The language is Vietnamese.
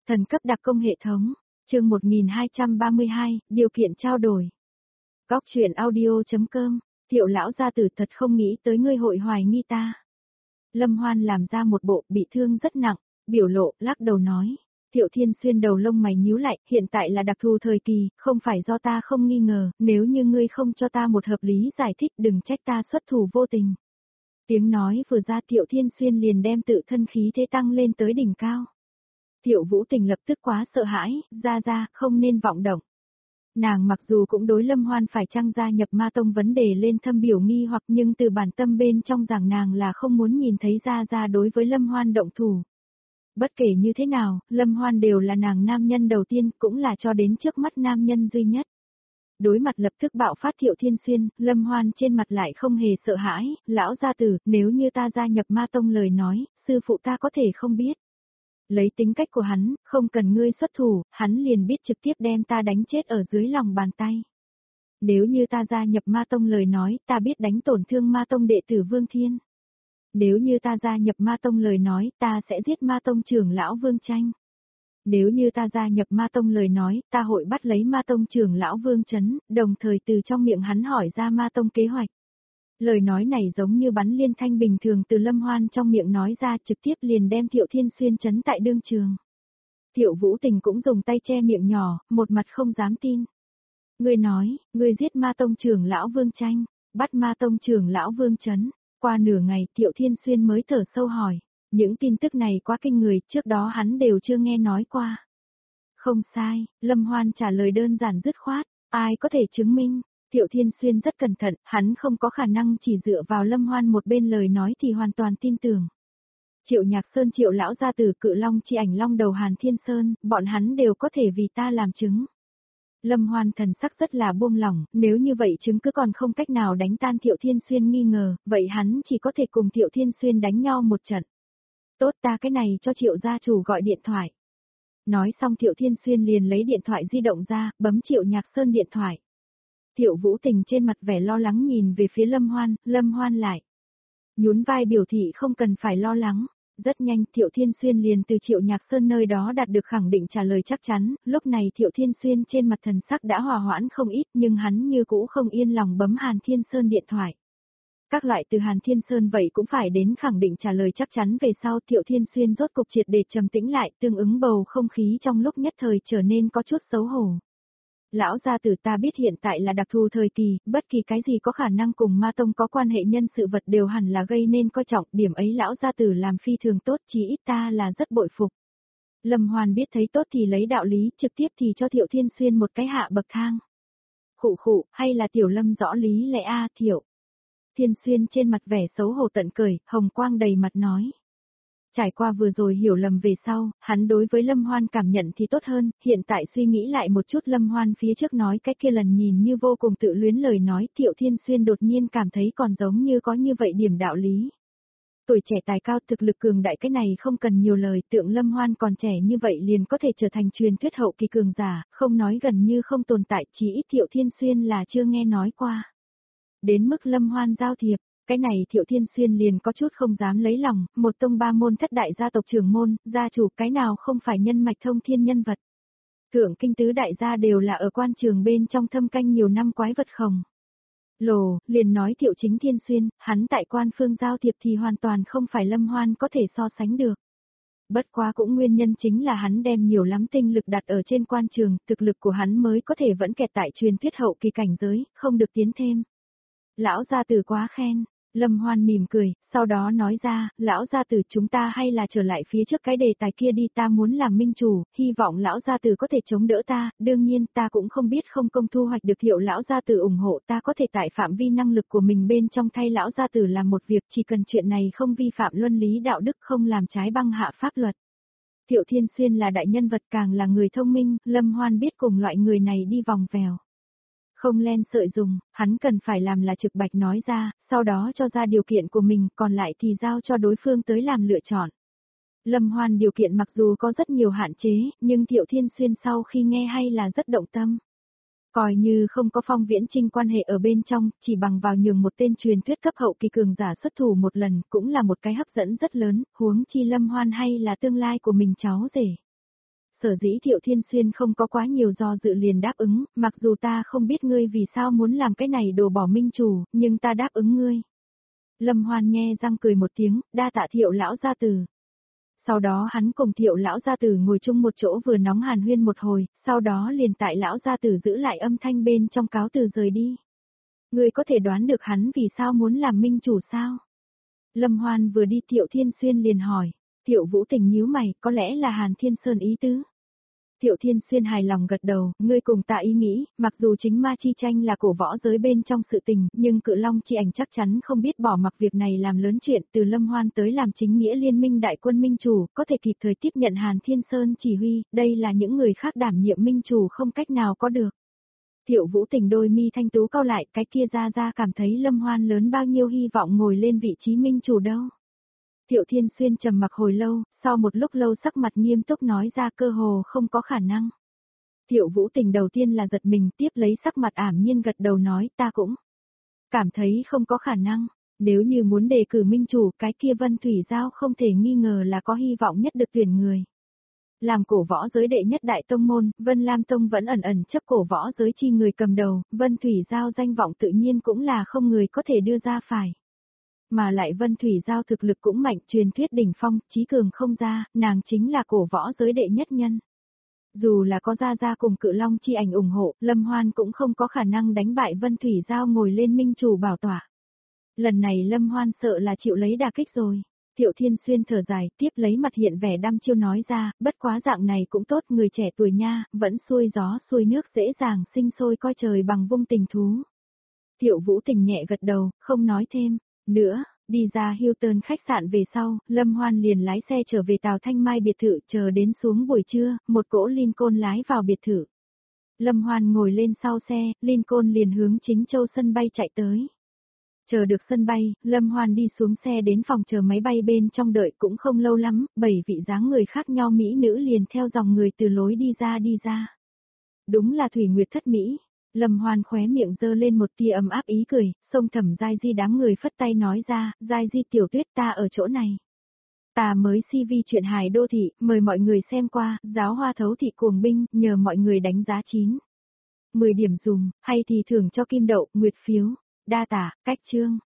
Thần cấp đặc công hệ thống, chương 1232, điều kiện trao đổi. Góc truyện audio.com, Thiệu lão gia tử thật không nghĩ tới ngươi hội hoài nghi ta. Lâm Hoan làm ra một bộ bị thương rất nặng, biểu lộ, lắc đầu nói. Thiệu Thiên Xuyên đầu lông mày nhíu lại, hiện tại là đặc thù thời kỳ, không phải do ta không nghi ngờ, nếu như ngươi không cho ta một hợp lý giải thích đừng trách ta xuất thủ vô tình. Tiếng nói vừa ra Thiệu Thiên Xuyên liền đem tự thân khí thế tăng lên tới đỉnh cao. Thiệu Vũ Tình lập tức quá sợ hãi, ra, không nên vọng động. Nàng mặc dù cũng đối Lâm Hoan phải chăng gia nhập ma tông vấn đề lên thâm biểu nghi hoặc nhưng từ bản tâm bên trong rằng nàng là không muốn nhìn thấy ra đối với Lâm Hoan động thủ. Bất kể như thế nào, Lâm Hoan đều là nàng nam nhân đầu tiên cũng là cho đến trước mắt nam nhân duy nhất. Đối mặt lập tức bạo phát Thiệu Thiên Xuyên, Lâm Hoan trên mặt lại không hề sợ hãi, lão gia tử, nếu như ta gia nhập ma tông lời nói, sư phụ ta có thể không biết. Lấy tính cách của hắn, không cần ngươi xuất thủ, hắn liền biết trực tiếp đem ta đánh chết ở dưới lòng bàn tay. Nếu như ta gia nhập ma tông lời nói, ta biết đánh tổn thương ma tông đệ tử Vương Thiên. Nếu như ta gia nhập ma tông lời nói, ta sẽ giết ma tông trưởng lão Vương Tranh. Nếu như ta gia nhập ma tông lời nói, ta hội bắt lấy ma tông trưởng lão Vương Chấn, đồng thời từ trong miệng hắn hỏi ra ma tông kế hoạch. Lời nói này giống như bắn liên thanh bình thường từ Lâm Hoan trong miệng nói ra trực tiếp liền đem Thiệu Thiên Xuyên chấn tại đương trường. Thiệu Vũ Tình cũng dùng tay che miệng nhỏ, một mặt không dám tin. Ngươi nói, ngươi giết ma tông trưởng lão Vương Tranh, bắt ma tông trưởng lão Vương Chấn. Qua nửa ngày Thiệu Thiên Xuyên mới thở sâu hỏi. Những tin tức này quá kinh người, trước đó hắn đều chưa nghe nói qua. Không sai, Lâm Hoan trả lời đơn giản dứt khoát, ai có thể chứng minh. Thiệu Thiên Xuyên rất cẩn thận, hắn không có khả năng chỉ dựa vào Lâm Hoan một bên lời nói thì hoàn toàn tin tưởng. Triệu Nhạc Sơn Triệu lão gia tử Cự Long Chi Ảnh Long đầu Hàn Thiên Sơn, bọn hắn đều có thể vì ta làm chứng. Lâm Hoan thần sắc rất là buông lỏng, nếu như vậy chứng cứ còn không cách nào đánh tan Thiệu Thiên Xuyên nghi ngờ, vậy hắn chỉ có thể cùng Thiệu Thiên Xuyên đánh nhau một trận. Tốt, ta cái này cho Triệu gia chủ gọi điện thoại. Nói xong Thiệu Thiên Xuyên liền lấy điện thoại di động ra, bấm Triệu Nhạc Sơn điện thoại. Thiệu Vũ Tình trên mặt vẻ lo lắng nhìn về phía Lâm Hoan lại. Nhún vai biểu thị không cần phải lo lắng. Rất nhanh Thiệu Thiên Xuyên liền từ Triệu Nhạc Sơn nơi đó đạt được khẳng định trả lời chắc chắn, lúc này Thiệu Thiên Xuyên trên mặt thần sắc đã hòa hoãn không ít nhưng hắn như cũ không yên lòng bấm Hàn Thiên Sơn điện thoại. Các loại từ Hàn Thiên Sơn vậy cũng phải đến khẳng định trả lời chắc chắn về sau Thiệu Thiên Xuyên rốt cục triệt để trầm tĩnh lại tương ứng bầu không khí trong lúc nhất thời trở nên có chút xấu hổ. Lão gia tử ta biết hiện tại là đặc thù thời kỳ, bất kỳ cái gì có khả năng cùng ma tông có quan hệ nhân sự vật đều hẳn là gây nên coi trọng, điểm ấy lão gia tử làm phi thường tốt chỉ ít ta là rất bội phục. Lâm Hoan biết thấy tốt thì lấy đạo lý, trực tiếp thì cho Thiệu Thiên Xuyên một cái hạ bậc thang. Khụ, hay là Tiểu Lâm rõ lý lẽ a Thiệu. Thiên Xuyên trên mặt vẻ xấu hổ tận cười, hồng quang đầy mặt nói. Trải qua vừa rồi hiểu lầm về sau, hắn đối với Lâm Hoan cảm nhận thì tốt hơn, hiện tại suy nghĩ lại một chút Lâm Hoan phía trước nói cái kia lần nhìn như vô cùng tự luyến lời nói, Thiệu Thiên Xuyên đột nhiên cảm thấy còn giống như có như vậy điểm đạo lý. Tuổi trẻ tài cao thực lực cường đại cái này không cần nhiều lời, tượng Lâm Hoan còn trẻ như vậy liền có thể trở thành truyền thuyết hậu kỳ cường giả, không nói gần như không tồn tại, chỉ ít Thiệu Thiên Xuyên là chưa nghe nói qua. Đến mức Lâm Hoan giao thiệp. Cái này Thiệu Thiên Xuyên liền có chút không dám lấy lòng, một tông ba môn thất đại gia tộc trưởng môn, gia chủ cái nào không phải nhân mạch thông thiên nhân vật. Thượng kinh tứ đại gia đều là ở quan trường bên trong thâm canh nhiều năm quái vật khổng. Lồ, liền nói Thiệu Chính Thiên Xuyên, hắn tại quan phương giao thiệp thì hoàn toàn không phải Lâm Hoan có thể so sánh được. Bất quá cũng nguyên nhân chính là hắn đem nhiều lắm tinh lực đặt ở trên quan trường, thực lực của hắn mới có thể vẫn kẹt tại truyền thuyết hậu kỳ cảnh giới, không được tiến thêm. Lão gia tử quá khen. Lâm Hoan mỉm cười, sau đó nói ra, lão gia tử chúng ta hay là trở lại phía trước cái đề tài kia đi, ta muốn làm minh chủ, hy vọng lão gia tử có thể chống đỡ ta, đương nhiên ta cũng không biết không công thu hoạch được Thiệu lão gia tử ủng hộ, ta có thể tại phạm vi năng lực của mình bên trong thay lão gia tử làm một việc, chỉ cần chuyện này không vi phạm luân lý đạo đức, không làm trái băng hạ pháp luật. Thiệu Thiên Xuyên là đại nhân vật càng là người thông minh, Lâm Hoan biết cùng loại người này đi vòng vèo. Không len sợi dùng, hắn cần phải làm là trực bạch nói ra, sau đó cho ra điều kiện của mình, còn lại thì giao cho đối phương tới làm lựa chọn. Lâm Hoan điều kiện mặc dù có rất nhiều hạn chế, nhưng Thiệu Thiên Xuyên sau khi nghe hay là rất động tâm. Coi như không có Phong Viễn Trinh quan hệ ở bên trong, chỉ bằng vào nhường một tên truyền thuyết cấp hậu kỳ cường giả xuất thủ một lần, cũng là một cái hấp dẫn rất lớn, huống chi Lâm Hoan hay là tương lai của mình cháu rể. Sở dĩ Thiệu Thiên Xuyên không có quá nhiều do dự liền đáp ứng, mặc dù ta không biết ngươi vì sao muốn làm cái này đồ bỏ minh chủ, nhưng ta đáp ứng ngươi. Lâm Hoan nhe răng cười một tiếng, đa tạ Thiệu lão gia tử. Sau đó hắn cùng Thiệu lão gia tử ngồi chung một chỗ vừa nóng hàn huyên một hồi, sau đó liền tại lão gia tử giữ lại âm thanh bên trong cáo từ rời đi. Ngươi có thể đoán được hắn vì sao muốn làm minh chủ sao? Lâm Hoan vừa đi Thiệu Thiên Xuyên liền hỏi, Thiệu Vũ Tình nhíu mày, có lẽ là Hàn Thiên Sơn ý tứ. Thiệu Thiên Xuyên hài lòng gật đầu, ngươi cùng ta ý nghĩ, mặc dù chính ma chi tranh là cổ võ giới bên trong sự tình, nhưng Cự Long chi ảnh chắc chắn không biết bỏ mặc việc này làm lớn chuyện, từ Lâm Hoan tới làm chính nghĩa liên minh đại quân minh chủ, có thể kịp thời tiếp nhận Hàn Thiên Sơn chỉ huy, đây là những người khác đảm nhiệm minh chủ không cách nào có được. Thiệu Vũ Tình đôi mi thanh tú cau lại, cái kia ra cảm thấy Lâm Hoan lớn bao nhiêu hy vọng ngồi lên vị trí minh chủ đâu. Thiệu Thiên Xuyên trầm mặc hồi lâu, sau một lúc lâu sắc mặt nghiêm túc nói ra cơ hồ không có khả năng. Thiệu Vũ Tình đầu tiên là giật mình, tiếp lấy sắc mặt ảm nhiên gật đầu nói ta cũng cảm thấy không có khả năng. Nếu như muốn đề cử minh chủ, cái kia Vân Thủy Giao không thể nghi ngờ là có hy vọng nhất được tuyển người. Làm cổ võ giới đệ nhất đại tông môn, Vân Lam Tông vẫn ẩn chấp cổ võ giới chi người cầm đầu, Vân Thủy Giao danh vọng tự nhiên cũng là không người có thể đưa ra phải. Mà lại Vân Thủy Giao thực lực cũng mạnh, truyền thuyết đỉnh phong, chí cường không ra, nàng chính là cổ võ giới đệ nhất nhân. Dù là có Gia cùng Cự Long chi ảnh ủng hộ, Lâm Hoan cũng không có khả năng đánh bại Vân Thủy Giao ngồi lên minh chủ bảo tọa. Lần này Lâm Hoan sợ là chịu lấy đả kích rồi. Thiệu Thiên Xuyên thở dài, tiếp lấy mặt hiện vẻ đăm chiêu nói ra, bất quá dạng này cũng tốt, người trẻ tuổi nha, vẫn xuôi gió xuôi nước dễ dàng sinh sôi coi trời bằng vung tình thú. Thiệu Vũ Tình nhẹ gật đầu, không nói thêm nữa, đi ra Hilton khách sạn về sau, Lâm Hoan liền lái xe trở về Tào Thanh Mai biệt thự, chờ đến xuống buổi trưa, một cỗ Lincoln lái vào biệt thự. Lâm Hoan ngồi lên sau xe, Lincoln liền hướng Chính Châu sân bay chạy tới. Chờ được sân bay, Lâm Hoan đi xuống xe đến phòng chờ máy bay bên trong đợi cũng không lâu lắm, 7 vị dáng người khác nhau mỹ nữ liền theo dòng người từ lối đi ra. Đúng là Thủy Nguyệt thất mỹ. Lâm Hoan khóe miệng giơ lên một tia ấm áp ý cười, xông Thẩm Giai Di đám người phất tay nói ra, Giai Di tiểu tuyết ta ở chỗ này. Ta mới CV chuyện hài đô thị, mời mọi người xem qua, giáo hoa thấu thị cuồng binh, nhờ mọi người đánh giá 9. 10 điểm dùng, hay thì thưởng cho kim đậu, nguyệt phiếu, đa tả, cách chương.